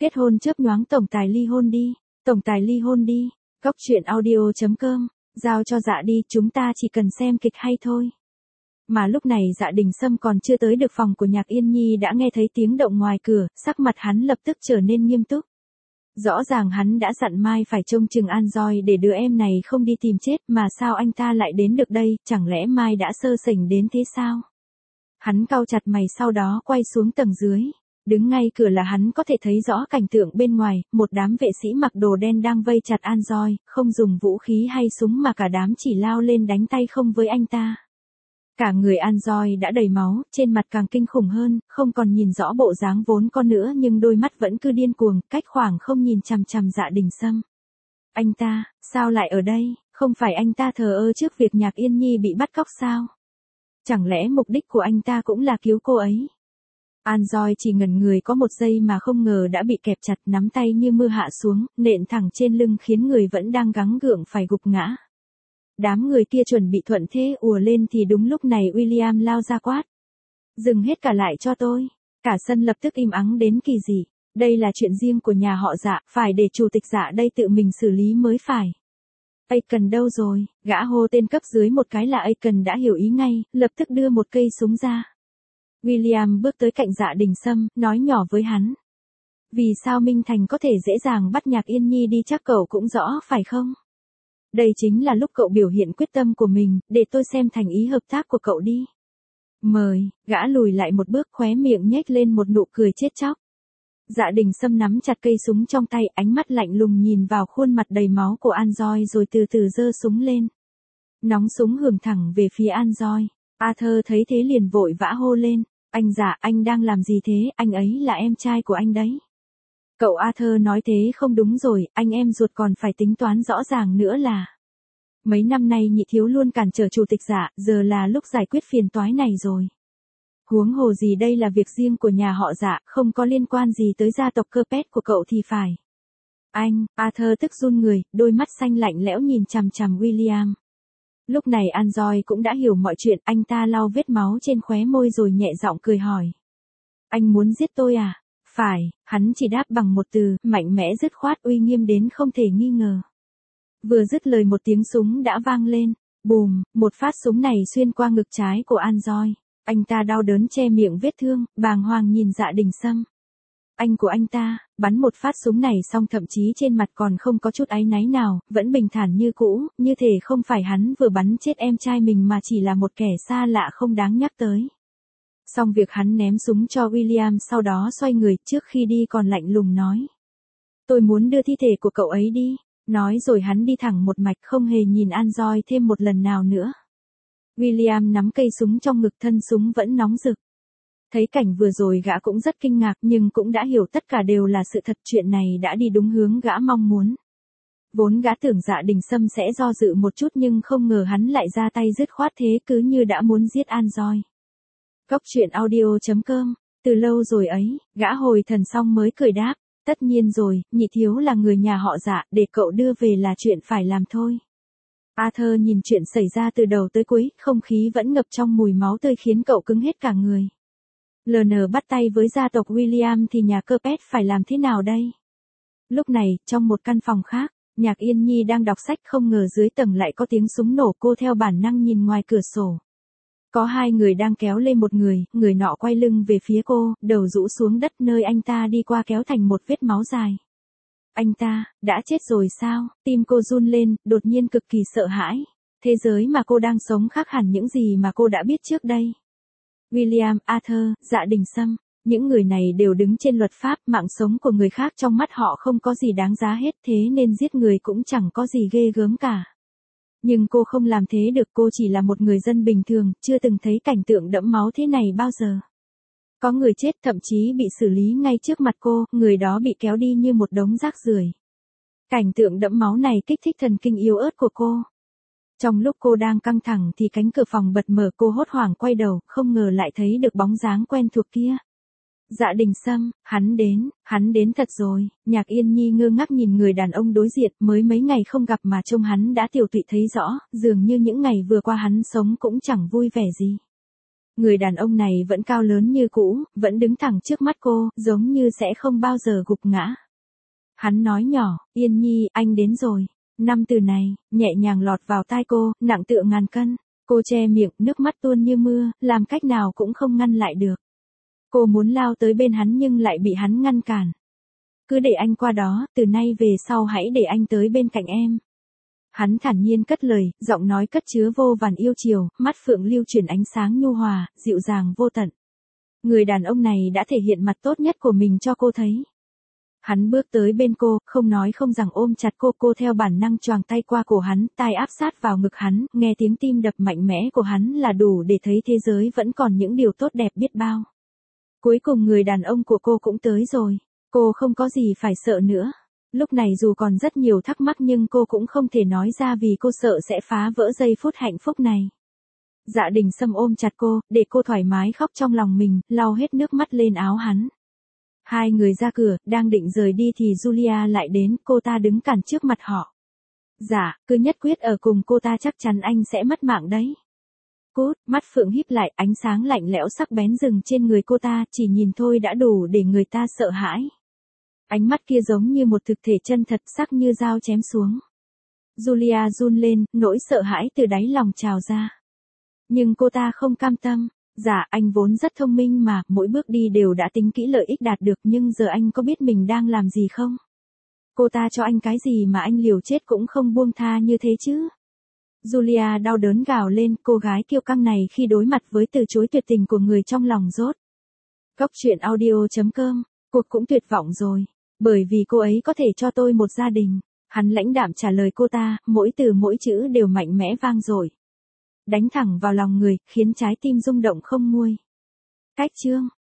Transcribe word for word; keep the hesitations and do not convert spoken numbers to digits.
Kết hôn chớp nhoáng tổng tài ly hôn đi, tổng tài ly hôn đi. Góc truyện audio chấm com, giao cho Dạ đi, chúng ta chỉ cần xem kịch hay thôi. Mà lúc này Dạ Đình Sâm còn chưa tới được phòng của Nhạc Yên Nhi đã nghe thấy tiếng động ngoài cửa, sắc mặt hắn lập tức trở nên nghiêm túc. Rõ ràng hắn đã dặn Mai phải trông chừng An Doi để đứa em này không đi tìm chết, mà sao anh ta lại đến được đây, chẳng lẽ Mai đã sơ sẩy đến thế sao? Hắn cau chặt mày sau đó quay xuống tầng dưới. Đứng ngay cửa là hắn có thể thấy rõ cảnh tượng bên ngoài, một đám vệ sĩ mặc đồ đen đang vây chặt An Doi, không dùng vũ khí hay súng mà cả đám chỉ lao lên đánh tay không với anh ta. Cả người An Doi đã đầy máu, trên mặt càng kinh khủng hơn, không còn nhìn rõ bộ dáng vốn có nữa nhưng đôi mắt vẫn cứ điên cuồng, cách khoảng không nhìn chằm chằm Dạ Đình Sâm. Anh ta, sao lại ở đây, không phải anh ta thờ ơ trước việc Nhạc Yên Nhi bị bắt cóc sao? Chẳng lẽ mục đích của anh ta cũng là cứu cô ấy? An Doi chỉ ngẩn người có một giây mà không ngờ đã bị kẹp chặt, nắm tay như mưa hạ xuống, nện thẳng trên lưng khiến người vẫn đang gắng gượng phải gục ngã. Đám người kia chuẩn bị thuận thế ùa lên thì đúng lúc này William lao ra quát. Dừng hết cả lại cho tôi. Cả sân lập tức im ắng đến kỳ dị. Đây là chuyện riêng của nhà họ Dạ, phải để chủ tịch Dạ đây tự mình xử lý mới phải. Aiken đâu rồi? Gã hô tên cấp dưới một cái là Aiken đã hiểu ý ngay, lập tức đưa một cây súng ra. William bước tới cạnh Dạ Đình Sâm, nói nhỏ với hắn. Vì sao Minh Thành có thể dễ dàng bắt Nhạc Yên Nhi đi chắc cậu cũng rõ phải không? Đây chính là lúc cậu biểu hiện quyết tâm của mình, để tôi xem thành ý hợp tác của cậu đi. Mời, gã lùi lại một bước, khóe miệng nhếch lên một nụ cười chết chóc. Dạ Đình Sâm nắm chặt cây súng trong tay, ánh mắt lạnh lùng nhìn vào khuôn mặt đầy máu của An Doi rồi từ từ giơ súng lên. Nóng súng hưởng thẳng về phía An Doi. Arthur thấy thế liền vội vã hô lên. Anh Dạ, anh đang làm gì thế, anh ấy là em trai của anh đấy. Cậu Arthur nói thế không đúng rồi, anh em ruột còn phải tính toán rõ ràng nữa là. Mấy năm nay nhị thiếu luôn cản trở chủ tịch Dạ, giờ là lúc giải quyết phiền toái này rồi. Huống hồ gì đây là việc riêng của nhà họ Dạ, không có liên quan gì tới gia tộc Capet của cậu thì phải. Anh, Arthur tức run người, đôi mắt xanh lạnh lẽo nhìn chằm chằm William. Lúc này An Doi cũng đã hiểu mọi chuyện, anh ta lau vết máu trên khóe môi rồi nhẹ giọng cười hỏi. Anh muốn giết tôi à? Phải, hắn chỉ đáp bằng một từ, mạnh mẽ dứt khoát, uy nghiêm đến không thể nghi ngờ. Vừa dứt lời một tiếng súng đã vang lên, bùm, một phát súng này xuyên qua ngực trái của An Doi. Anh ta đau đớn che miệng vết thương, bàng hoàng nhìn Dạ Đình Sâm. Anh của anh ta, bắn một phát súng này xong thậm chí trên mặt còn không có chút áy náy nào, vẫn bình thản như cũ, như thể không phải hắn vừa bắn chết em trai mình mà chỉ là một kẻ xa lạ không đáng nhắc tới. Xong việc hắn ném súng cho William sau đó xoay người, trước khi đi còn lạnh lùng nói. Tôi muốn đưa thi thể của cậu ấy đi, nói rồi hắn đi thẳng một mạch không hề nhìn An Doi thêm một lần nào nữa. William nắm cây súng trong ngực, thân súng vẫn nóng rực. Thấy cảnh vừa rồi gã cũng rất kinh ngạc nhưng cũng đã hiểu tất cả đều là sự thật, chuyện này đã đi đúng hướng gã mong muốn. Vốn gã tưởng Dạ Đình Sâm sẽ do dự một chút nhưng không ngờ hắn lại ra tay dứt khoát thế, cứ như đã muốn giết An Doi. Góc truyện audio chấm com, từ lâu rồi ấy, gã hồi thần xong mới cười đáp, tất nhiên rồi, nhị thiếu là người nhà họ Dạ, để cậu đưa về là chuyện phải làm thôi. Arthur nhìn chuyện xảy ra từ đầu tới cuối, không khí vẫn ngập trong mùi máu tươi khiến cậu cứng hết cả người. lờ en bắt tay với gia tộc William thì nhà Capet phải làm thế nào đây? Lúc này, trong một căn phòng khác, Nhạc Yên Nhi đang đọc sách, không ngờ dưới tầng lại có tiếng súng nổ, cô theo bản năng nhìn ngoài cửa sổ. Có hai người đang kéo lên một người, người nọ quay lưng về phía cô, đầu rũ xuống đất, nơi anh ta đi qua kéo thành một vết máu dài. Anh ta, đã chết rồi sao? Tim cô run lên, đột nhiên cực kỳ sợ hãi. Thế giới mà cô đang sống khác hẳn những gì mà cô đã biết trước đây. William, Arthur, Dạ Đình Sâm, những người này đều đứng trên luật pháp, mạng sống của người khác trong mắt họ không có gì đáng giá hết, thế nên giết người cũng chẳng có gì ghê gớm cả. Nhưng cô không làm thế được, cô chỉ là một người dân bình thường, chưa từng thấy cảnh tượng đẫm máu thế này bao giờ. Có người chết, thậm chí bị xử lý ngay trước mặt cô, người đó bị kéo đi như một đống rác rưởi. Cảnh tượng đẫm máu này kích thích thần kinh yếu ớt của cô. Trong lúc cô đang căng thẳng thì cánh cửa phòng bật mở, cô hốt hoảng quay đầu, không ngờ lại thấy được bóng dáng quen thuộc kia. Dạ Đình Sâm, hắn đến, hắn đến thật rồi. Nhạc Yên Nhi ngơ ngác nhìn người đàn ông đối diện, mới mấy ngày không gặp mà trông hắn đã tiểu tụy thấy rõ, dường như những ngày vừa qua hắn sống cũng chẳng vui vẻ gì. Người đàn ông này vẫn cao lớn như cũ, vẫn đứng thẳng trước mắt cô, giống như sẽ không bao giờ gục ngã. Hắn nói nhỏ, Yên Nhi, anh đến rồi. Năm từ này, nhẹ nhàng lọt vào tai cô, nặng tựa ngàn cân. Cô che miệng, nước mắt tuôn như mưa, làm cách nào cũng không ngăn lại được. Cô muốn lao tới bên hắn nhưng lại bị hắn ngăn cản. Cứ để anh qua đó, từ nay về sau hãy để anh tới bên cạnh em. Hắn thản nhiên cất lời, giọng nói cất chứa vô vàn yêu chiều, mắt phượng lưu chuyển ánh sáng nhu hòa, dịu dàng vô tận. Người đàn ông này đã thể hiện mặt tốt nhất của mình cho cô thấy. Hắn bước tới bên cô, không nói không rằng ôm chặt cô, cô theo bản năng choàng tay qua cổ hắn, tai áp sát vào ngực hắn, nghe tiếng tim đập mạnh mẽ của hắn là đủ để thấy thế giới vẫn còn những điều tốt đẹp biết bao. Cuối cùng người đàn ông của cô cũng tới rồi, cô không có gì phải sợ nữa. Lúc này dù còn rất nhiều thắc mắc nhưng cô cũng không thể nói ra vì cô sợ sẽ phá vỡ giây phút hạnh phúc này. Dạ Đình Sâm ôm chặt cô, để cô thoải mái khóc trong lòng mình, lau hết nước mắt lên áo hắn. Hai người ra cửa, đang định rời đi thì Julia lại đến, cô ta đứng cản trước mặt họ. Dạ, cứ nhất quyết ở cùng cô ta chắc chắn anh sẽ mất mạng đấy. Cút, mắt Phượng híp lại, ánh sáng lạnh lẽo sắc bén dừng trên người cô ta, chỉ nhìn thôi đã đủ để người ta sợ hãi. Ánh mắt kia giống như một thực thể chân thật sắc như dao chém xuống. Julia run lên, nỗi sợ hãi từ đáy lòng trào ra. Nhưng cô ta không cam tâm. Dạ, anh vốn rất thông minh mà, mỗi bước đi đều đã tính kỹ lợi ích đạt được nhưng giờ anh có biết mình đang làm gì không? Cô ta cho anh cái gì mà anh liều chết cũng không buông tha như thế chứ? Julia đau đớn gào lên, cô gái kiêu căng này khi đối mặt với từ chối tuyệt tình của người trong lòng rốt. Góc truyện audio chấm com, cuộc cũng tuyệt vọng rồi, bởi vì cô ấy có thể cho tôi một gia đình. Hắn lãnh đạm trả lời cô ta, mỗi từ mỗi chữ đều mạnh mẽ vang dội. Đánh thẳng vào lòng người, khiến trái tim rung động không nguôi. Cách chương